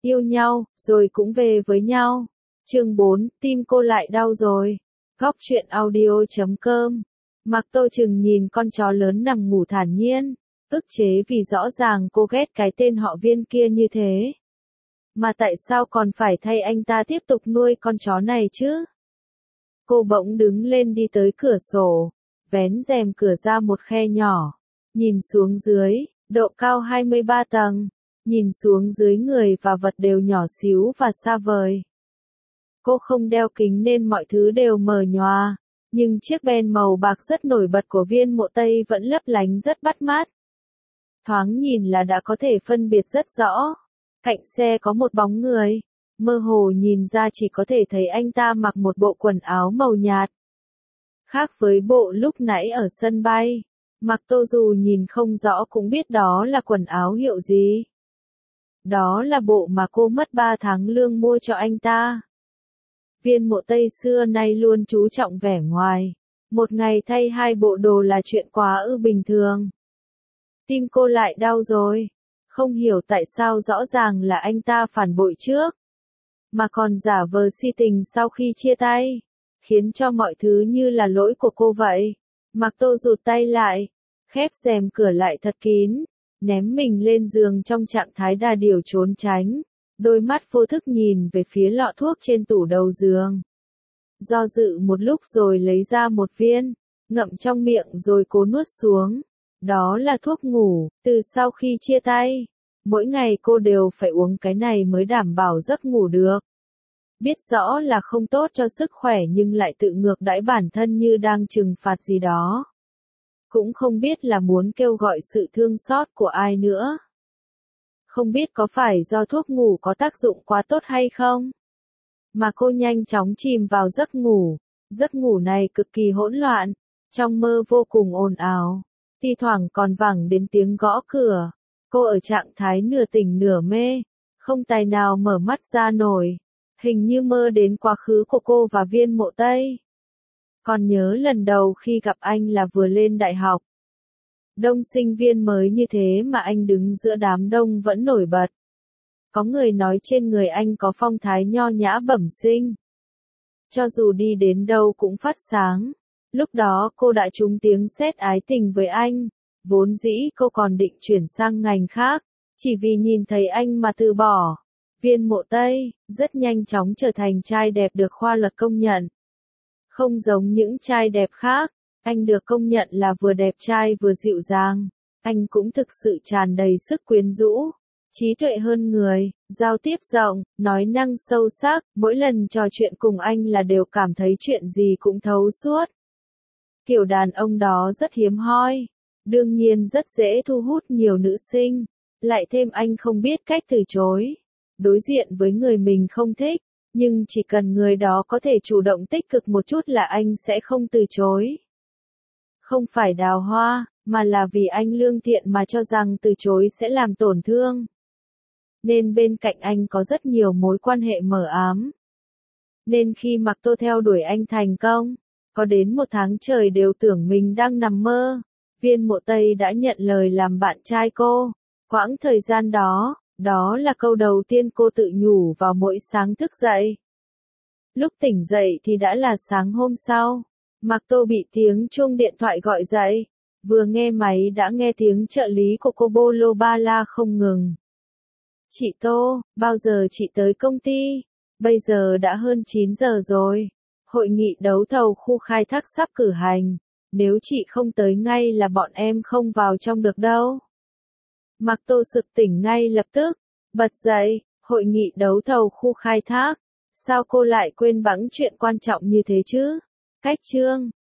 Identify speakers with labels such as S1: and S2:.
S1: yêu nhau, rồi cũng về với nhau. Chương 4, tim cô lại đau rồi. Góc truyện audio.com. Mạc Tô Trừng nhìn con chó lớn nằm ngủ thản nhiên, ức chế vì rõ ràng cô ghét cái tên họ Viên kia như thế. Mà tại sao còn phải thay anh ta tiếp tục nuôi con chó này chứ? Cô bỗng đứng lên đi tới cửa sổ, vén rèm cửa ra một khe nhỏ, nhìn xuống dưới, độ cao 23 tầng, nhìn xuống dưới người và vật đều nhỏ xíu và xa vời. Cô không đeo kính nên mọi thứ đều mờ nhòa, nhưng chiếc ben màu bạc rất nổi bật của Viên Mộ Tây vẫn lấp lánh rất bắt mắt. Thoáng nhìn là đã có thể phân biệt rất rõ. Cạnh xe có một bóng người, mơ hồ nhìn ra chỉ có thể thấy anh ta mặc một bộ quần áo màu nhạt. Khác với bộ lúc nãy ở sân bay, Mạc Tô dù nhìn không rõ cũng biết đó là quần áo hiệu gì. Đó là bộ mà cô mất 3 tháng lương mua cho anh ta. Viên Mộ Tây xưa nay luôn chú trọng vẻ ngoài, một ngày thay 2 bộ đồ là chuyện quá bình thường. Tim cô lại đau rồi, không hiểu tại sao rõ ràng là anh ta phản bội trước, mà còn giả vờ si tình sau khi chia tay, khiến cho mọi thứ như là lỗi của cô vậy. Mạc Tô rụt tay lại, khép rèm cửa lại thật kín, ném mình lên giường trong trạng thái đà điểu trốn tránh, đôi mắt vô thức nhìn về phía lọ thuốc trên tủ đầu giường. Do dự một lúc rồi lấy ra một viên, ngậm trong miệng rồi cố nuốt xuống. Đó là thuốc ngủ, từ sau khi chia tay, mỗi ngày cô đều phải uống cái này mới đảm bảo giấc ngủ được. Biết rõ là không tốt cho sức khỏe nhưng lại tự ngược đãi bản thân như đang trừng phạt gì đó. Cũng không biết là muốn kêu gọi sự thương xót của ai nữa. Không biết có phải do thuốc ngủ có tác dụng quá tốt hay không? Mà cô nhanh chóng chìm vào giấc ngủ này cực kỳ hỗn loạn, trong mơ vô cùng ồn ào. Thi thoảng còn vẳng đến tiếng gõ cửa, cô ở trạng thái nửa tỉnh nửa mê, không tài nào mở mắt ra nổi, hình như mơ đến quá khứ của cô và Viên Mộ Tây. Còn nhớ lần đầu khi gặp anh là vừa lên đại học. Đông sinh viên mới như thế mà anh đứng giữa đám đông vẫn nổi bật. Có người nói trên người anh có phong thái nho nhã bẩm sinh. Cho dù đi đến đâu cũng phát sáng. Lúc đó cô đã trúng tiếng sét ái tình với anh, vốn dĩ cô còn định chuyển sang ngành khác, chỉ vì nhìn thấy anh mà từ bỏ. Viên Mộ Tây, rất nhanh chóng trở thành trai đẹp được khoa luật công nhận. Không giống những trai đẹp khác, anh được công nhận là vừa đẹp trai vừa dịu dàng, anh cũng thực sự tràn đầy sức quyến rũ, trí tuệ hơn người, giao tiếp rộng, nói năng sâu sắc, mỗi lần trò chuyện cùng anh là đều cảm thấy chuyện gì cũng thấu suốt. Kiểu đàn ông đó rất hiếm hoi, đương nhiên rất dễ thu hút nhiều nữ sinh, lại thêm anh không biết cách từ chối. Đối diện với người mình không thích, nhưng chỉ cần người đó có thể chủ động tích cực một chút là anh sẽ không từ chối. Không phải đào hoa, mà là vì anh lương thiện mà cho rằng từ chối sẽ làm tổn thương. Nên bên cạnh anh có rất nhiều mối quan hệ mờ ám. Nên khi Mạc Tô theo đuổi anh thành công, có đến 1 tháng trời đều tưởng mình đang nằm mơ, Viên Mộ Tây đã nhận lời làm bạn trai cô. Quãng thời gian đó, đó là câu đầu tiên cô tự nhủ vào mỗi sáng thức dậy. Lúc tỉnh dậy thì đã là sáng hôm sau. Mạc Tô bị tiếng chuông điện thoại gọi dậy. Vừa nghe máy đã nghe tiếng trợ lý của cô bô ba la không ngừng. Chị Tô, bao giờ chị tới công ty? Bây giờ đã hơn 9 giờ rồi. Hội nghị đấu thầu khu khai thác sắp cử hành. Nếu chị không tới ngay là bọn em không vào trong được đâu. Mạc Tô sực tỉnh ngay lập tức, bật dậy, hội nghị đấu thầu khu khai thác. Sao cô lại quên bẵng chuyện quan trọng như thế chứ? Cách chương.